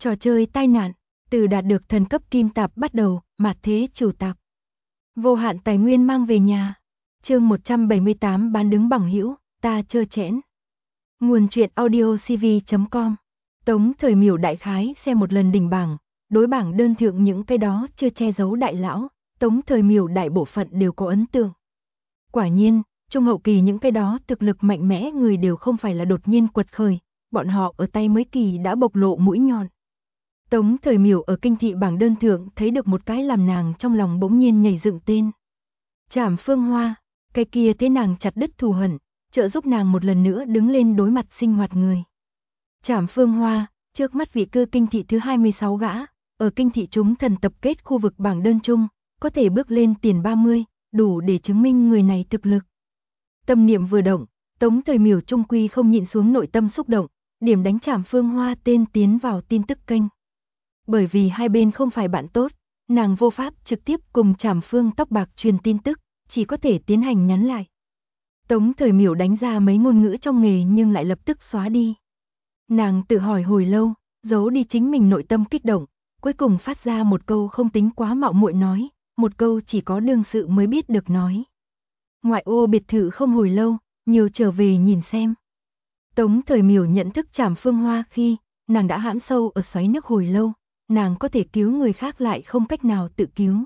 Trò chơi tai nạn, từ đạt được thần cấp kim tạp bắt đầu, mạt thế chủ tạp. Vô hạn tài nguyên mang về nhà. Chương 178 bán đứng bằng hữu, ta chơ chẽn. Nguồn truyện audiocv.com. Tống Thời Miểu đại khái xem một lần đỉnh bảng, đối bảng đơn thượng những cái đó chưa che giấu đại lão, Tống Thời Miểu đại bộ phận đều có ấn tượng. Quả nhiên, trung hậu kỳ những cái đó thực lực mạnh mẽ người đều không phải là đột nhiên quật khởi, bọn họ ở tay mới kỳ đã bộc lộ mũi nhọn. Tống Thời Miểu ở kinh thị bảng đơn thượng thấy được một cái làm nàng trong lòng bỗng nhiên nhảy dựng tên. Trảm Phương Hoa, cái kia thế nàng chặt đứt thù hận, trợ giúp nàng một lần nữa đứng lên đối mặt sinh hoạt người. Trảm Phương Hoa, trước mắt vị cư kinh thị thứ 26 gã, ở kinh thị chúng thần tập kết khu vực bảng đơn chung, có thể bước lên tiền 30, đủ để chứng minh người này thực lực. Tâm niệm vừa động, Tống Thời Miểu trung quy không nhịn xuống nội tâm xúc động, điểm đánh Trảm Phương Hoa tên tiến vào tin tức kênh. Bởi vì hai bên không phải bạn tốt, nàng vô pháp trực tiếp cùng Trảm Phương tóc bạc truyền tin tức, chỉ có thể tiến hành nhắn lại. Tống Thời Miểu đánh ra mấy ngôn ngữ trong nghề nhưng lại lập tức xóa đi. Nàng tự hỏi hồi lâu, giấu đi chính mình nội tâm kích động, cuối cùng phát ra một câu không tính quá mạo muội nói, một câu chỉ có đương sự mới biết được nói. Ngoại ô biệt thự không hồi lâu, nhiều trở về nhìn xem. Tống Thời Miểu nhận thức Trảm Phương Hoa khi nàng đã hãm sâu ở xoáy nước hồi lâu, nàng có thể cứu người khác lại không cách nào tự cứu.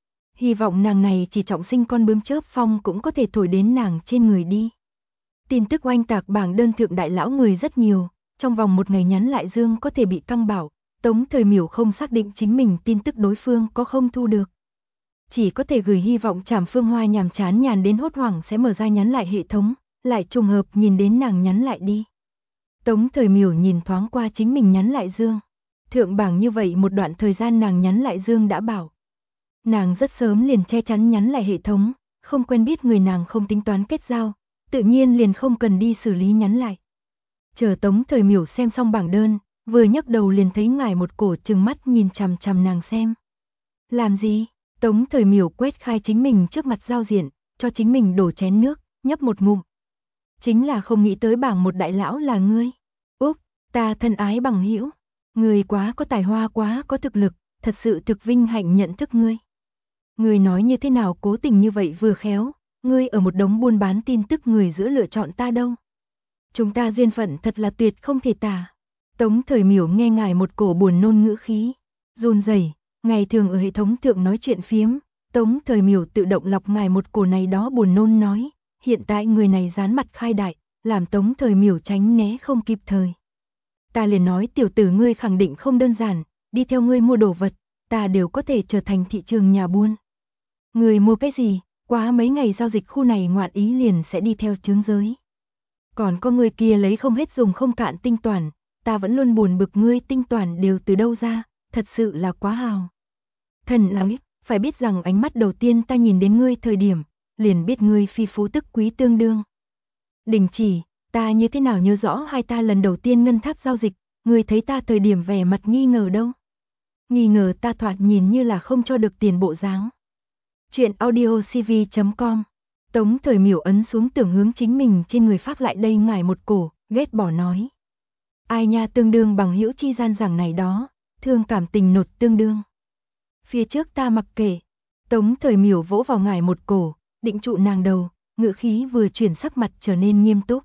Hy vọng nàng này chỉ trọng sinh con bướm chớp phong cũng có thể thổi đến nàng trên người đi. Tin tức oanh tạc bảng đơn thượng đại lão người rất nhiều, trong vòng một ngày nhắn lại dương có thể bị căng bảo, Tống Thời Miểu không xác định chính mình tin tức đối phương có không thu được. Chỉ có thể gửi hy vọng Trảm Phương Hoa nhàm chán nhàn đến hốt hoảng sẽ mở ra nhắn lại hệ thống, lại trùng hợp nhìn đến nàng nhắn lại đi. Tống Thời Miểu nhìn thoáng qua chính mình nhắn lại dương. Thượng bảng như vậy một đoạn thời gian nàng nhắn lại dương đã bảo. Nàng rất sớm liền che chắn nhắn lại hệ thống, không quen biết người nàng không tính toán kết giao, tự nhiên liền không cần đi xử lý nhắn lại. Chờ Tống Thời Miểu xem xong bảng đơn, vừa nhấc đầu liền thấy ngài một cổ trừng mắt nhìn chằm chằm nàng xem. Làm gì? Tống Thời Miểu quét khai chính mình trước mặt giao diện, cho chính mình đổ chén nước, nhấp một ngụm. Chính là không nghĩ tới bảng một đại lão là ngươi. Úc, ta thân ái bằng hữu, ngươi quá có tài hoa quá có thực lực, thật sự thực vinh hạnh nhận thức ngươi. Ngươi nói như thế nào cố tình như vậy vừa khéo, ngươi ở một đống buôn bán tin tức người giữa lựa chọn ta đâu. Chúng ta duyên phận thật là tuyệt không thể tả. Tống Thời Miểu nghe ngài một cổ buồn nôn ngữ khí, run rẩy, ngày thường ở hệ thống thượng nói chuyện phiếm, Tống Thời Miểu tự động lọc ngài một cổ này đó buồn nôn nói, hiện tại người này dán mặt khai đại, làm Tống Thời Miểu tránh né không kịp thời. Ta liền nói tiểu tử ngươi khẳng định không đơn giản, đi theo ngươi mua đồ vật, ta đều có thể trở thành thị trường nhà buôn. Ngươi mua cái gì, quá mấy ngày giao dịch khu này ngoạn ý liền sẽ đi theo chướng giới. Còn có người kia lấy không hết dùng không cạn tinh toàn, ta vẫn luôn buồn bực ngươi tinh toàn đều từ đâu ra, thật sự là quá hào. Thần nói, phải biết rằng ánh mắt đầu tiên ta nhìn đến ngươi thời điểm, liền biết ngươi phi phú tức quý tương đương. Đình chỉ, ta như thế nào nhớ rõ hai ta lần đầu tiên ngân tháp giao dịch, ngươi thấy ta thời điểm vẻ mặt nghi ngờ đâu. Nghi ngờ ta thoạt nhìn như là không cho được tiền bộ dáng. Chuyện audiocv.com. Tống Thời Miểu ấn xuống tưởng hướng chính mình trên người phát lại đây ngải một cổ, ghét bỏ nói. Ai nha tương đương bằng hữu chi gian rằng này đó, thương cảm tình nột tương đương. Phía trước ta mặc kệ, Tống Thời Miểu vỗ vào ngải một cổ, định trụ nàng đầu, ngữ khí vừa chuyển sắc mặt trở nên nghiêm túc.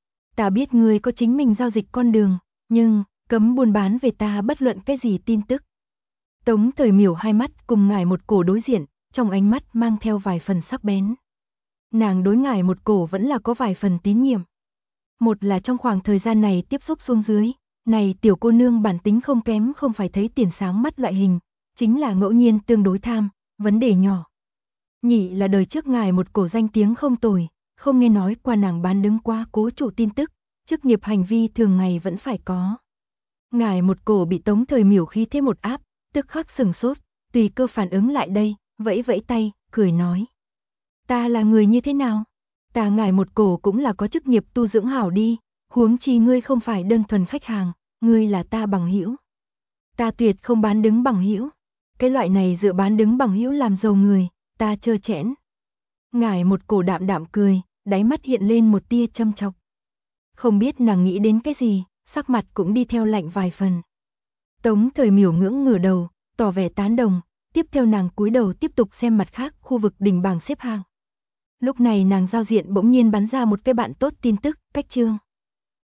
Ta biết ngươi có chính mình giao dịch con đường, nhưng cấm buôn bán về ta bất luận cái gì tin tức. Tống Thời Miểu hai mắt cùng ngải một cổ đối diện, trong ánh mắt mang theo vài phần sắc bén. Nàng đối ngải một cổ vẫn là có vài phần tín nhiệm. Một là trong khoảng thời gian này tiếp xúc xuống dưới, này tiểu cô nương bản tính không kém không phải thấy tiền sáng mắt loại hình, chính là ngẫu nhiên tương đối tham, vấn đề nhỏ. Nhị là đời trước ngài một cổ danh tiếng không tồi, không nghe nói qua nàng bán đứng qua cố chủ tin tức, chức nghiệp hành vi thường ngày vẫn phải có. Ngài một cổ bị Tống Thời Miểu khí thế một áp, tức khắc sừng sốt, tùy cơ phản ứng lại đây, vẫy vẫy tay, cười nói. Ta là người như thế nào? Ta ngài một cổ cũng là có chức nghiệp tu dưỡng hảo đi, huống chi ngươi không phải đơn thuần khách hàng, ngươi là ta bằng hữu. Ta tuyệt không bán đứng bằng hữu. Cái loại này dựa bán đứng bằng hữu làm giàu người, ta chơ chẽn. Ngài một cổ đạm đạm cười, đáy mắt hiện lên một tia châm chọc. Không biết nàng nghĩ đến cái gì, sắc mặt cũng đi theo lạnh vài phần. Tống Thời Miểu ngưỡng ngửa đầu, tỏ vẻ tán đồng, tiếp theo nàng cúi đầu tiếp tục xem mặt khác khu vực đỉnh bảng xếp hạng. Lúc này nàng giao diện bỗng nhiên bắn ra một cái bạn tốt tin tức, cách chương.